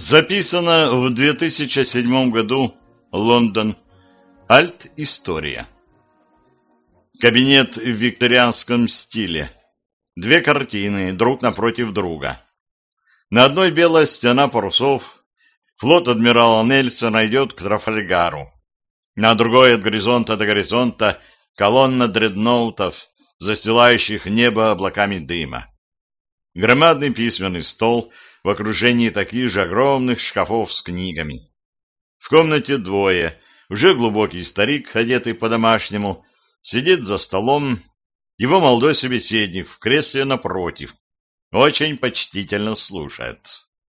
Записано в 2007 году. Лондон. Альт-история. Кабинет в викторианском стиле. Две картины друг напротив друга. На одной белая стена парусов. Флот адмирала Нельсона идет к Трафальгару. На другой от горизонта до горизонта колонна дредноутов, застилающих небо облаками дыма. Громадный письменный стол в окружении таких же огромных шкафов с книгами. В комнате двое. Уже глубокий старик, одетый по-домашнему, сидит за столом. Его молодой собеседник в кресле напротив. Очень почтительно слушает.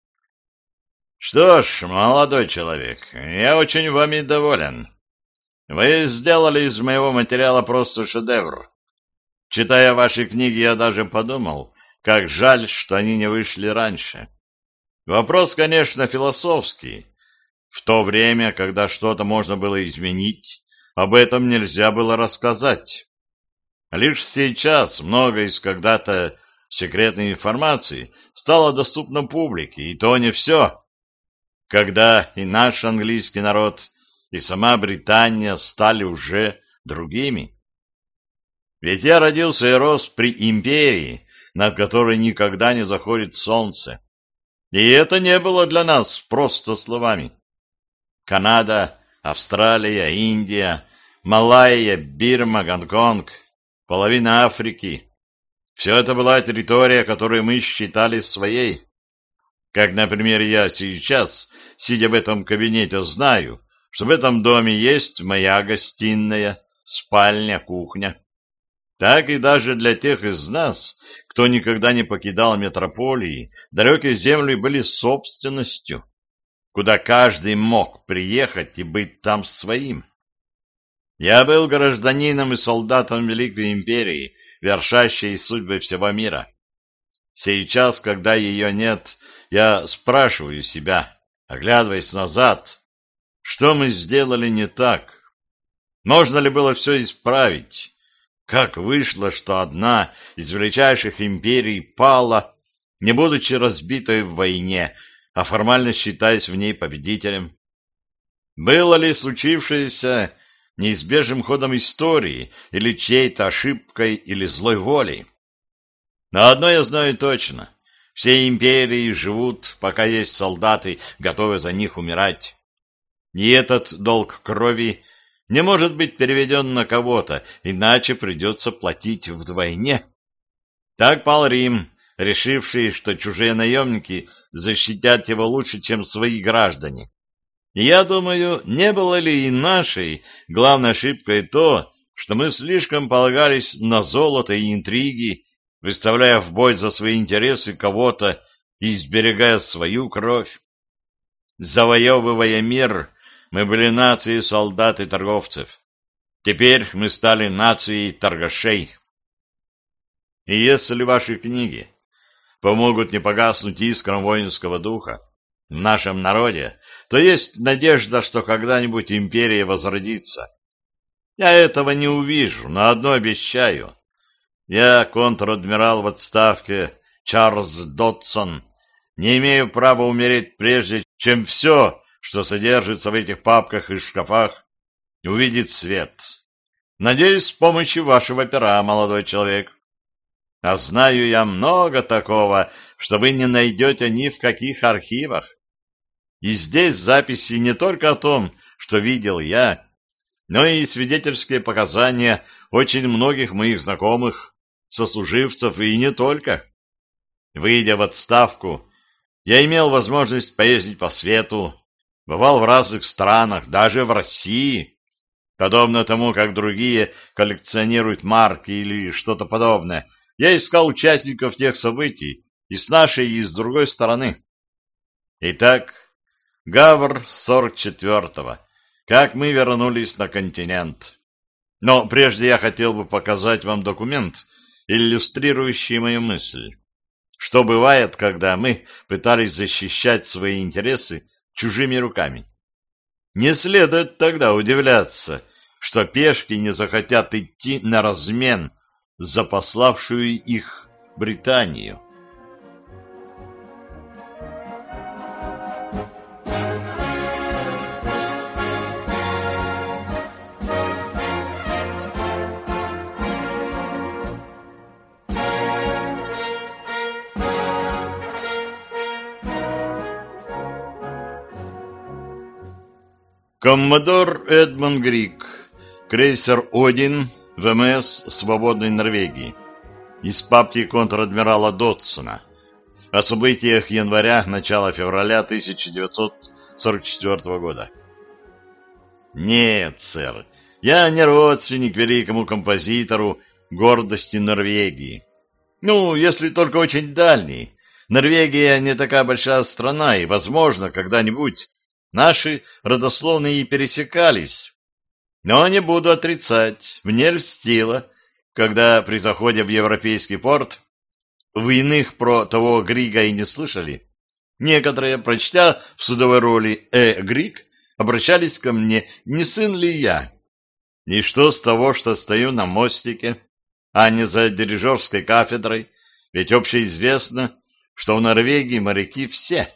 «Что ж, молодой человек, я очень вами доволен. Вы сделали из моего материала просто шедевр. Читая ваши книги, я даже подумал, как жаль, что они не вышли раньше. Вопрос, конечно, философский. В то время, когда что-то можно было изменить, об этом нельзя было рассказать. Лишь сейчас много из когда-то секретной информации стало доступно публике, и то не все. Когда и наш английский народ, и сама Британия стали уже другими. Ведь я родился и рос при империи, над которой никогда не заходит солнце. И это не было для нас просто словами. Канада, Австралия, Индия, Малайя, Бирма, Гонконг, половина Африки. Все это была территория, которую мы считали своей. Как, например, я сейчас, сидя в этом кабинете, знаю, что в этом доме есть моя гостиная, спальня, кухня. Так и даже для тех из нас, кто никогда не покидал метрополии, далекие земли были собственностью, куда каждый мог приехать и быть там своим. Я был гражданином и солдатом Великой Империи, вершащей судьбы всего мира. Сейчас, когда ее нет, я спрашиваю себя, оглядываясь назад, что мы сделали не так? Можно ли было все исправить? Как вышло, что одна из величайших империй пала, не будучи разбитой в войне, а формально считаясь в ней победителем? Было ли случившееся неизбежным ходом истории или чьей-то ошибкой или злой волей? Но одно я знаю точно. Все империи живут, пока есть солдаты, готовые за них умирать. И этот долг крови не может быть переведен на кого-то, иначе придется платить вдвойне. Так пал Рим, решивший, что чужие наемники защитят его лучше, чем свои граждане. И я думаю, не было ли и нашей главной ошибкой то, что мы слишком полагались на золото и интриги, выставляя в бой за свои интересы кого-то и сберегая свою кровь. Завоевывая мир, мы были нацией солдат и торговцев. Теперь мы стали нацией торгашей. И если ваши книги помогут не погаснуть искрам воинского духа в нашем народе, то есть надежда, что когда-нибудь империя возродится. Я этого не увижу, но одно обещаю. Я, контр-адмирал в отставке Чарльз Додсон, не имею права умереть прежде, чем все, что содержится в этих папках и шкафах, увидит свет. Надеюсь, с помощью вашего пера, молодой человек. А знаю я много такого, что вы не найдете ни в каких архивах. И здесь записи не только о том, что видел я, но и свидетельские показания очень многих моих знакомых, сослуживцев и не только. Выйдя в отставку, я имел возможность поездить по свету, бывал в разных странах, даже в России, подобно тому, как другие коллекционируют марки или что-то подобное. Я искал участников тех событий и с нашей, и с другой стороны. Итак, Гавр 44-го. Как мы вернулись на континент. Но прежде я хотел бы показать вам документ, иллюстрирующий мою мысль. Что бывает, когда мы пытались защищать свои интересы чужими руками? Не следует тогда удивляться, что пешки не захотят идти на размен за пославшую их Британию. Коммодор Эдмунд Грик, крейсер «Один», ВМС Свободной Норвегии. Из папки контр-адмирала Дотсона. О событиях января-начала февраля 1944 года. Нет, сэр, я не родственник великому композитору гордости Норвегии. Ну, если только очень дальний. Норвегия не такая большая страна, и, возможно, когда-нибудь наши родословные и пересекались. Но не буду отрицать, мне льстило, когда при заходе в европейский порт вы иных про того Грига и не слышали. Некоторые, прочтя в судовой роли Григ, обращались ко мне, не сын ли я. И что с того, что стою на мостике, а не за дирижерской кафедрой, ведь общеизвестно, что в Норвегии моряки все.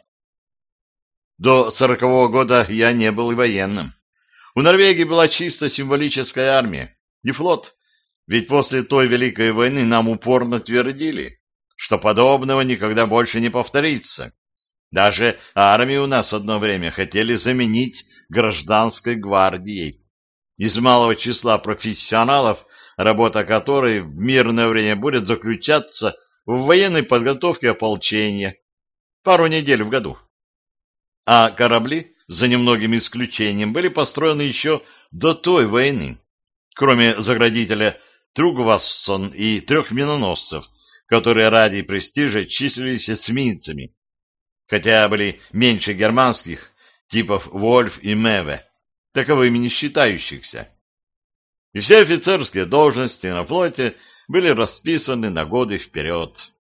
До 40-го года я не был и военным. У Норвегии была чисто символическая армия, не флот, ведь после той Великой войны нам упорно твердили, что подобного никогда больше не повторится. Даже армию у нас одно время хотели заменить гражданской гвардией. Из малого числа профессионалов, работа которой в мирное время будет заключаться в военной подготовке ополчения пару недель в году. А корабли, за немногим исключением, были построены еще до той войны, кроме заградителя Тругвассон и 3 миноносцев, которые ради престижа числились эсминцами, хотя были меньше германских, типов Вольф и Меве, таковыми не считающихся. И все офицерские должности на флоте были расписаны на годы вперед.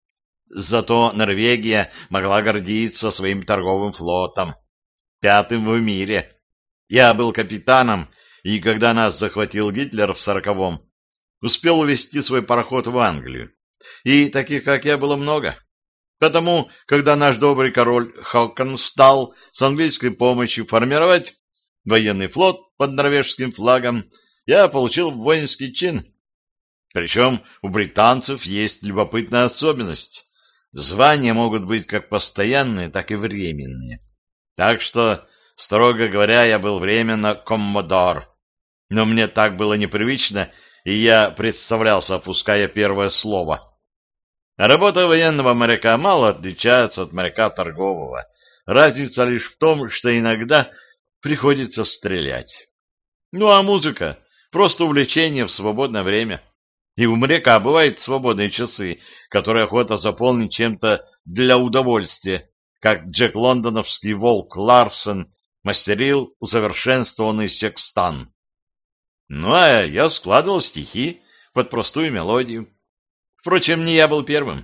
Зато Норвегия могла гордиться своим торговым флотом, 5-м в мире. Я был капитаном, и когда нас захватил Гитлер в 40-м, успел увезти свой пароход в Англию. И таких, как я, было много. Потому, когда наш добрый король Хокон стал с английской помощью формировать военный флот под норвежским флагом, я получил воинский чин. Причем у британцев есть любопытная особенность. Звания могут быть как постоянные, так и временные. Так что, строго говоря, я был временно коммодор. Но мне так было непривычно, и я представлялся, опуская первое слово. Работа военного моряка мало отличается от моряка торгового. Разница лишь в том, что иногда приходится стрелять. Ну а музыка — просто увлечение в свободное время. И у моряка бывают свободные часы, которые охота заполнить чем-то для удовольствия, как Джек Лондоновский волк Ларсен мастерил усовершенствованный секстан. Ну, а я складывал стихи под простую мелодию. Впрочем, не я был первым.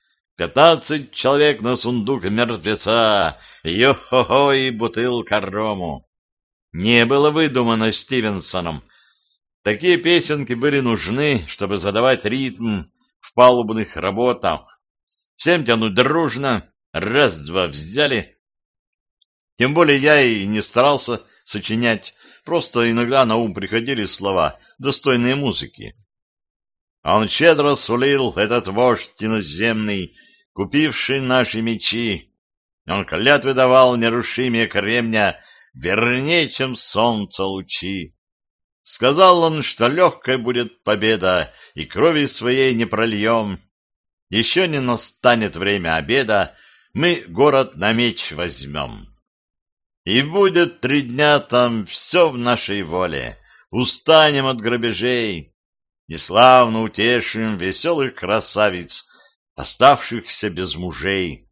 15 человек на сундук мертвеца, йо-хо-хо и бутылка рому. Не было выдумано Стивенсоном. Такие песенки были нужны, чтобы задавать ритм в палубных работах. Всем тянуть дружно, раз-два взяли. Тем более я и не старался сочинять, просто иногда на ум приходили слова, достойные музыки. Он щедро сулил, этот вождь иноземный, купивший наши мечи. Он клятвы давал нерушимее кремня, вернее, чем солнце лучи. Сказал он, что легкой будет победа, и крови своей не прольем. Еще не настанет время обеда, мы город на меч возьмем. И будет 3 дня там все в нашей воле, устанем от грабежей и славно утешим веселых красавиц, оставшихся без мужей.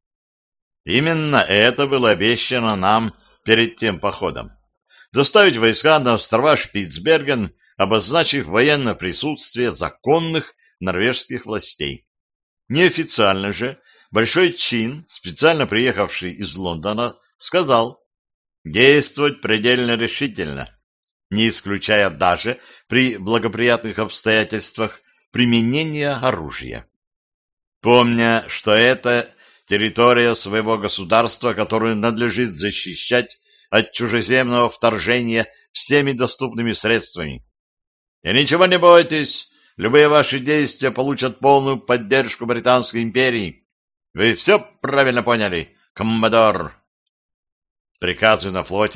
Именно это было обещано нам перед тем походом. Доставить войска на острова Шпицберген, обозначив военное присутствие законных норвежских властей. Неофициально же Большой Чин, специально приехавший из Лондона, сказал действовать предельно решительно, не исключая даже при благоприятных обстоятельствах применения оружия. Помня, что это территория своего государства, которую надлежит защищать от чужеземного вторжения всеми доступными средствами. И ничего не бойтесь, любые ваши действия получат полную поддержку Британской империи. Вы все правильно поняли, коммодор? Приказы на флоте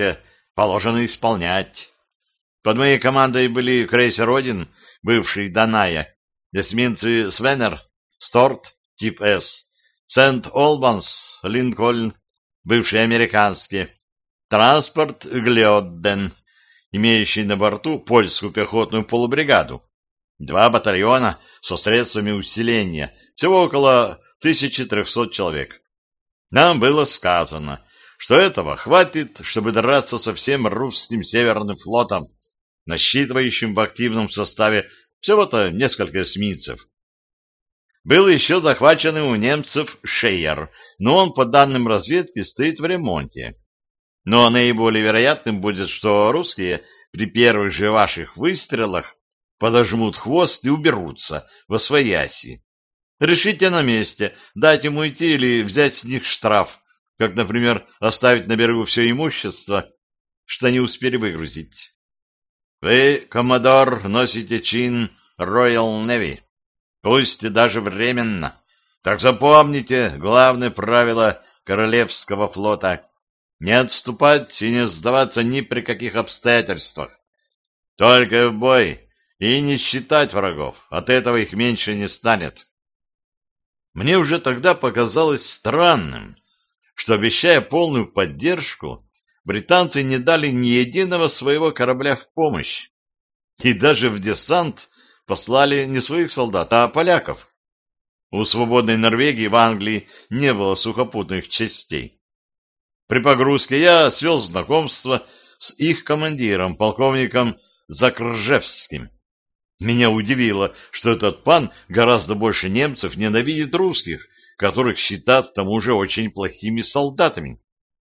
положено исполнять. Под моей командой были крейсер «Один», бывший «Даная», эсминцы «Свеннер», «Сторт», тип «С», «Сент-Олбанс», «Линкольн», бывшие американские, транспорт «Глёдден», имеющий на борту польскую пехотную полубригаду, 2 батальона со средствами усиления, всего около 1300 человек. Нам было сказано, что этого хватит, чтобы драться со всем русским Северным флотом, насчитывающим в активном составе всего-то несколько эсминцев. Был еще захваченный у немцев Шейер, но он, по данным разведки, стоит в ремонте. Но наиболее вероятным будет, что русские при первых же ваших выстрелах подожмут хвост и уберутся восвояси. Решите на месте, дать им уйти или взять с них штраф, как, например, оставить на берегу все имущество, что не успели выгрузить. Вы, коммодор, носите чин Royal Navy, пусть и даже временно. Так запомните главное правило Королевского флота — не отступать и не сдаваться ни при каких обстоятельствах. Только в бой и не считать врагов, от этого их меньше не станет. Мне уже тогда показалось странным, что, обещая полную поддержку, британцы не дали ни единого своего корабля в помощь. И даже в десант послали не своих солдат, а поляков. У свободной Норвегии в Англии не было сухопутных частей. При погрузке я свел знакомство с их командиром, полковником Закржевским. Меня удивило, что этот пан гораздо больше немцев ненавидит русских, которых считают к тому же очень плохими солдатами.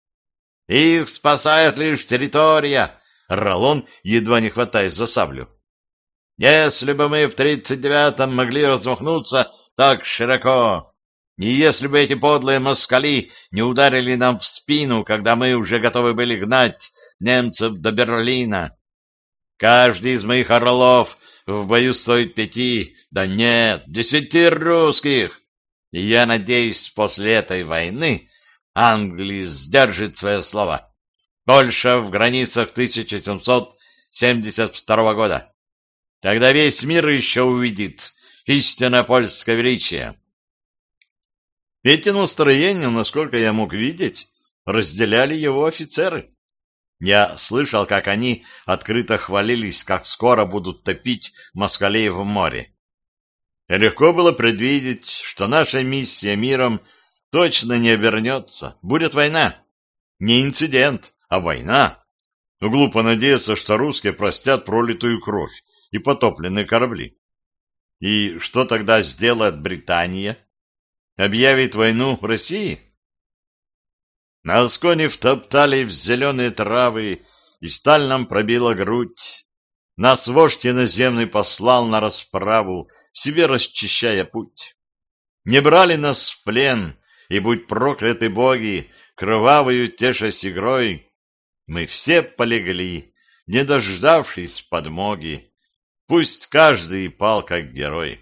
«Их спасает лишь территория!» — орал он, едва не хватаясь за саблю. «Если бы мы в 39-м могли размахнуться так широко, и если бы эти подлые москали не ударили нам в спину, когда мы уже готовы были гнать немцев до Берлина. Каждый из моих орлов в бою стоит 5, да нет, 10 русских. И я надеюсь, после этой войны Англия сдержит свое слово. Польша в границах 1772 года. Тогда весь мир еще увидит истинное польское величие». Эти настроения, насколько я мог видеть, разделяли его офицеры. Я слышал, как они открыто хвалились, как скоро будут топить москалей в море. И легко было предвидеть, что наша миссия миром точно не обернется. Будет война. Не инцидент, а война. Но глупо надеяться, что русские простят пролитую кровь и потопленные корабли. И что тогда сделает Британия? Объявит войну в России? Нас кони втоптали в зеленые травы, и сталь нам пробила грудь. Нас вождь иноземный послал на расправу, себе расчищая путь. Не брали нас в плен, и, будь прокляты боги, кровавою тешась игрой, мы все полегли, не дождавшись подмоги. Пусть каждый пал как герой.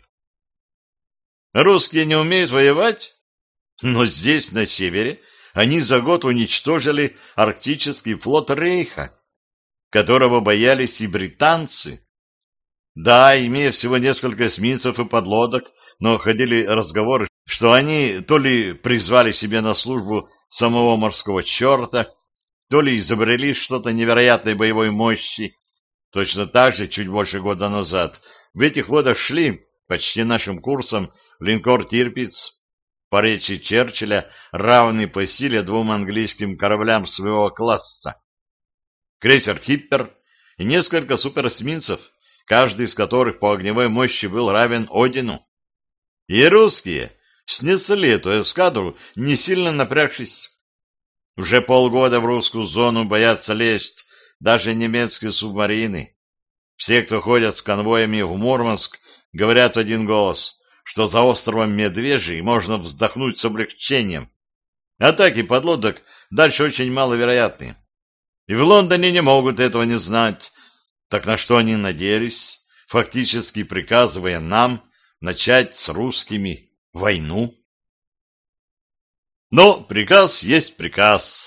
Русские не умеют воевать? Но здесь, на севере, они за год уничтожили арктический флот Рейха, которого боялись и британцы. Да, имея всего несколько эсминцев и подлодок, но ходили разговоры, что они то ли призвали себе на службу самого морского черта, то ли изобрели что-то невероятной боевой мощи. Точно так же, чуть больше года назад, в этих водах шли почти нашим курсом линкор «Тирпиц», по речи Черчилля, равный по силе 2 английским кораблям своего класса, крейсер «Хиппер» и несколько суперэсминцев, каждый из которых по огневой мощи был равен «Одину». И русские снесли эту эскадру, не сильно напрягшись. Уже полгода в русскую зону боятся лезть даже немецкие субмарины. Все, кто ходят с конвоями в Мурманск, говорят в один голос, что за островом Медвежий можно вздохнуть с облегчением. Атаки подлодок дальше очень маловероятны. И в Лондоне не могут этого не знать. Так на что они надеялись, фактически приказывая нам начать с русскими войну? Но приказ есть приказ.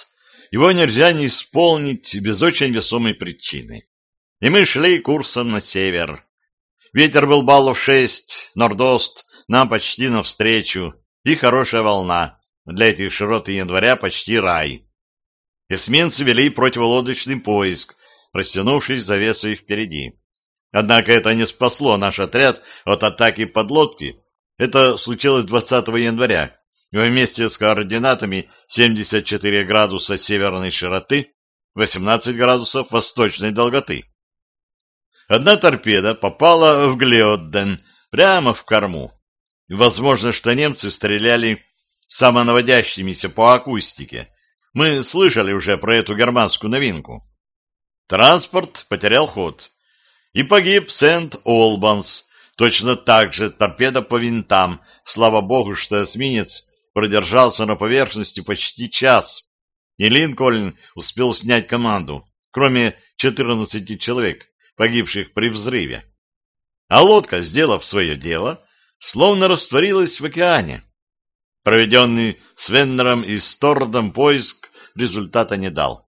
его нельзя не исполнить без очень весомой причины. И мы шли курсом на север. Ветер был баллов 6, нордост нам почти навстречу, и хорошая волна. Для этих широт января почти рай. Эсминцы вели противолодочный поиск, растянувшись завесой впереди. Однако это не спасло наш отряд от атаки подлодки. Это случилось 20 января. Вместе с координатами 74 градуса северной широты, 18 градусов восточной долготы. Одна торпеда попала в Глеодден, прямо в корму. Возможно, что немцы стреляли самонаводящимися по акустике. Мы слышали уже про эту германскую новинку. Транспорт потерял ход. И погиб Сент-Олбанс. Точно так же торпеда по винтам. Слава богу, что эсминец продержался на поверхности почти час. И Линкольн успел снять команду, кроме 14 человек, погибших при взрыве. А лодка, сделав свое дело, словно растворилась в океане. Проведенный Свеннером и Стордом поиск результата не дал.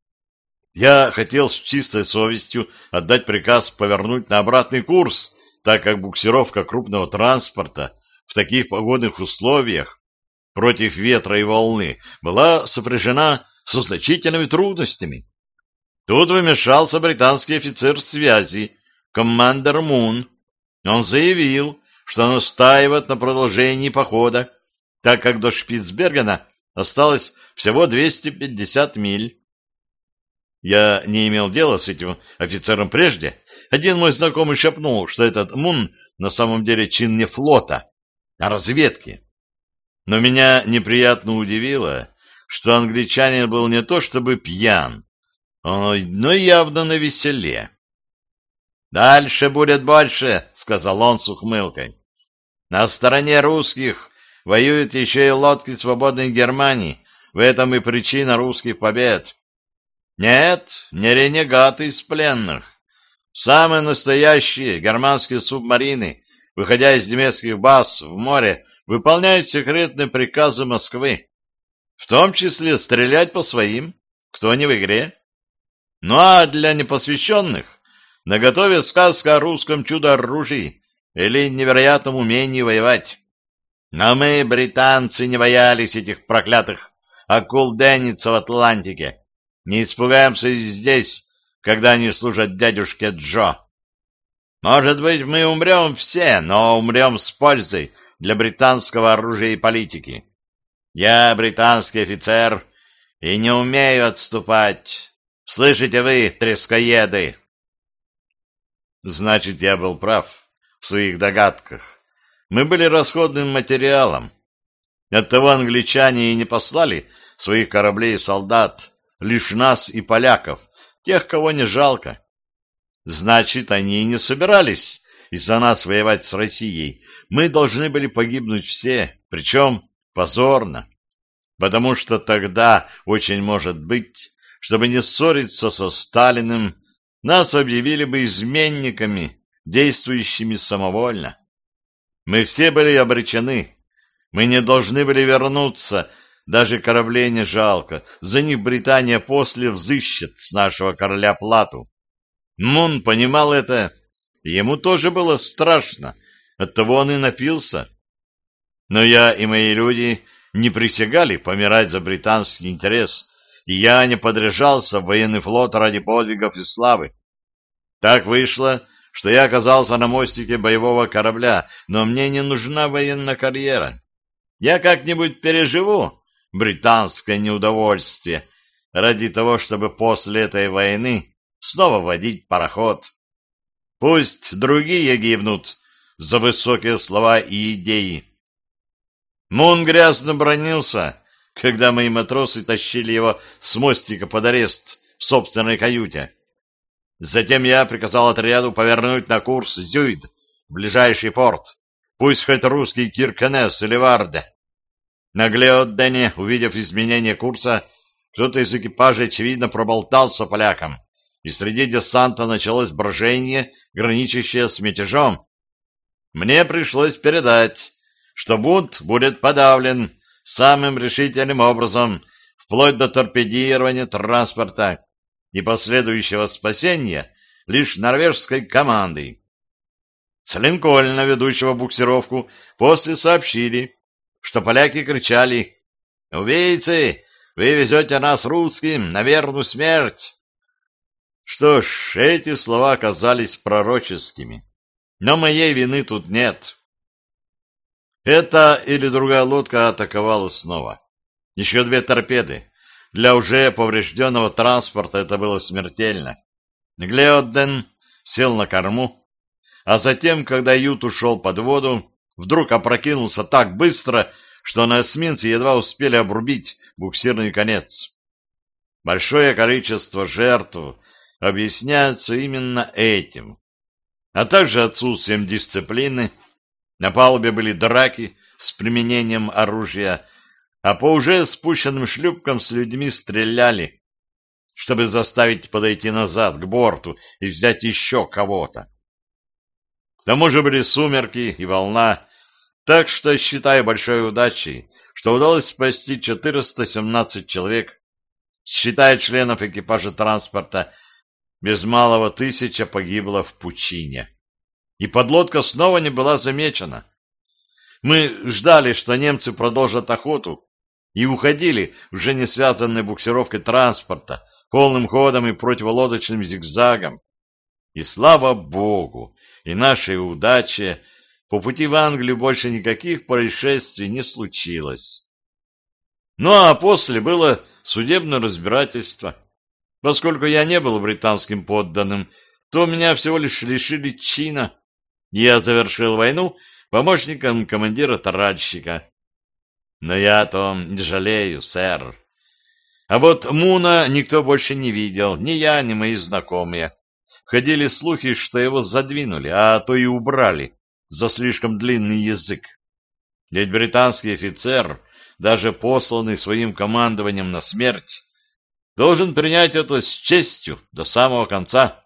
Я хотел с чистой совестью отдать приказ повернуть на обратный курс, так как буксировка крупного транспорта в таких погодных условиях против ветра и волны была сопряжена со значительными трудностями. Тут вмешался британский офицер связи, командир Мун. Он заявил, что настаивает на продолжении похода, так как до Шпицбергена осталось всего 250 миль. Я не имел дела с этим офицером прежде. Один мой знакомый шепнул, что этот Мун на самом деле чин не флота, а разведки. Но меня неприятно удивило, что англичанин был не то чтобы пьян, но явно навеселе. «Дальше будет больше», — сказал он с ухмылкой. «На стороне русских воюют еще и лодки свободной Германии, в этом и причина русских побед. Нет, не ренегаты из пленных. Самые настоящие германские субмарины, выходя из немецких баз в море, выполняют секретные приказы Москвы, в том числе стрелять по своим, кто не в игре. Ну а для непосвященных наготове сказка о русском чудо-оружии или невероятном умении воевать. Но мы, британцы, не боялись этих проклятых акул-денниц в Атлантике. Не испугаемся и здесь, когда они служат дядюшке Джо. Может быть, мы умрем все, но умрем с пользой для британского оружия и политики. Я британский офицер и не умею отступать. Слышите вы, трескоеды? Значит, я был прав в своих догадках. Мы были расходным материалом. Оттого англичане и не послали своих кораблей и солдат, лишь нас и поляков, тех, кого не жалко. Значит, они и не собирались из-за нас воевать с Россией. Мы должны были погибнуть все, причем позорно. Потому что тогда, очень может быть, чтобы не ссориться со Сталиным, нас объявили бы изменниками, действующими самовольно. Мы все были обречены. Мы не должны были вернуться, даже кораблей не жалко. За них Британия после взыщет с нашего короля плату. Мун понимал это, и ему тоже было страшно, оттого он и напился. Но я и мои люди не присягали помирать за британский интерес, и я не подряжался в военный флот ради подвигов и славы. Так вышло, что я оказался на мостике боевого корабля, но мне не нужна военная карьера. Я как-нибудь переживу британское неудовольствие ради того, чтобы после этой войны снова водить пароход. Пусть другие гибнут за высокие слова и идеи. Мун грязно бранился, когда мои матросы тащили его с мостика под арест в собственной каюте. Затем я приказал отряду повернуть на курс Зюйд, в ближайший порт, пусть хоть русский Киркенес или Варде. На Глеоддене, увидев изменение курса, кто-то из экипажа, очевидно, проболтался полякам, и среди десанта началось брожение, граничащее с мятежом. Мне пришлось передать, что бунт будет подавлен самым решительным образом вплоть до торпедирования транспорта и последующего спасения лишь норвежской командой. С Линкольна, ведущего буксировку, после сообщили, что поляки кричали: «Убийцы! Вы везете нас, русским, на верную смерть!» Что ж, эти слова оказались пророческими, но моей вины тут нет. Эта или другая лодка атаковала снова. Еще 2 торпеды. Для уже поврежденного транспорта это было смертельно. Глеоден сел на корму, а затем, когда ют ушел под воду, вдруг опрокинулся так быстро, что на эсминце едва успели обрубить буксирный конец. Большое количество жертв объясняется именно этим, а также отсутствием дисциплины. На палубе были драки с применением оружия, а по уже спущенным шлюпкам с людьми стреляли, чтобы заставить подойти назад к борту и взять еще кого-то. К тому же были сумерки и волна, так что считаю большой удачей, что удалось спасти 417 человек, считая членов экипажа транспорта, без малого 1000 погибло в пучине. И подлодка снова не была замечена. Мы ждали, что немцы продолжат охоту, и уходили, уже не связанной буксировкой транспорта, полным ходом и противолодочным зигзагом. И слава Богу, и нашей удаче, по пути в Англию больше никаких происшествий не случилось. Ну а после было судебное разбирательство. Поскольку я не был британским подданным, то меня всего лишь лишили чина. Я завершил войну помощником командира тральщика. Но я о том не жалею, сэр. А вот Муна никто больше не видел, ни я, ни мои знакомые. Ходили слухи, что его задвинули, а то и убрали за слишком длинный язык. Ведь британский офицер, даже посланный своим командованием на смерть, должен принять это с честью до самого конца.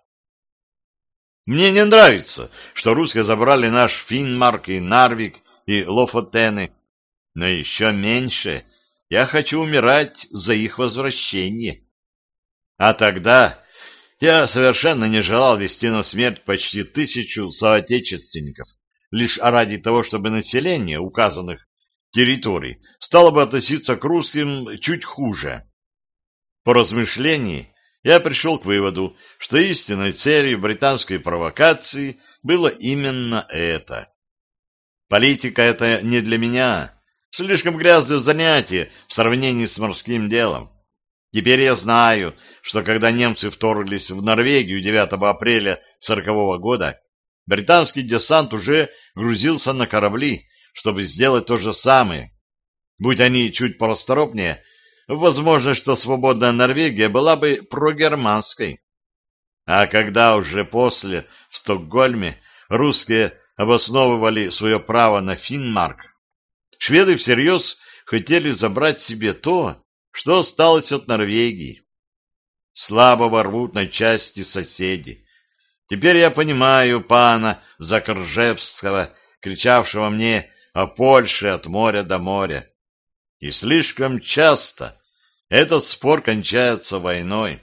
Мне не нравится, что русские забрали наш Финмарк и Нарвик и Лофотены, но еще меньше я хочу умирать за их возвращение. А тогда я совершенно не желал вести на смерть почти 1000 соотечественников, лишь ради того, чтобы население указанных территорий стало бы относиться к русским чуть хуже. По размышлении я пришел к выводу, что истинной целью британской провокации было именно это. Политика — это не для меня, слишком грязное занятие в сравнении с морским делом. Теперь я знаю, что когда немцы вторглись в Норвегию 9 апреля 1940 года, британский десант уже грузился на корабли, чтобы сделать то же самое. Будь они чуть порасторопнее, возможно, что свободная Норвегия была бы прогерманской. А когда уже после в Стокгольме русские обосновывали свое право на Финмарк, шведы всерьез хотели забрать себе то, что осталось от Норвегии. Слабо рвут на части соседи. Теперь я понимаю пана Закржевского, кричавшего мне о Польше от моря до моря. И слишком часто этот спор кончается войной.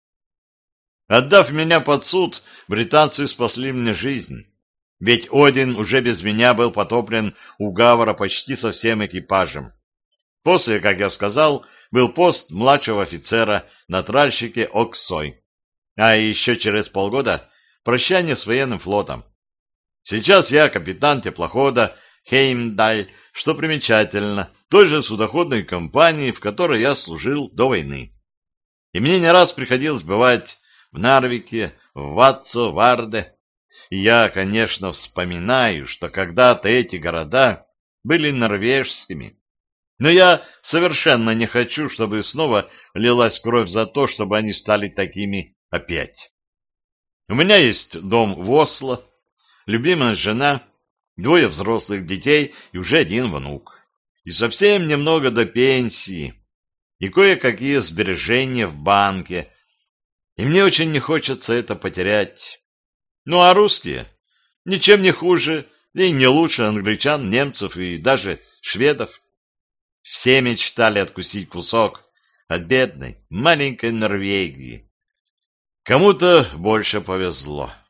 Отдав меня под суд, британцы спасли мне жизнь. Ведь Один уже без меня был потоплен у Гавра почти со всем экипажем. После, как я сказал, был пост младшего офицера на тральщике Оксой. А еще через полгода прощание с военным флотом. Сейчас я капитан теплохода Хеймдаль, что примечательно, той же судоходной компании, в которой я служил до войны. И мне не раз приходилось бывать в Нарвике, в Ватсо, Варде. И я, конечно, вспоминаю, что когда-то эти города были норвежскими. Но я совершенно не хочу, чтобы снова лилась кровь за то, чтобы они стали такими опять. У меня есть дом в Осло, любимая жена, 2 взрослых детей и уже 1 внук. И совсем немного до пенсии, и кое-какие сбережения в банке. И мне очень не хочется это потерять. Ну а русские? Ничем не хуже и не лучше англичан, немцев и даже шведов. Все мечтали откусить кусок от бедной, маленькой Норвегии. Кому-то больше повезло.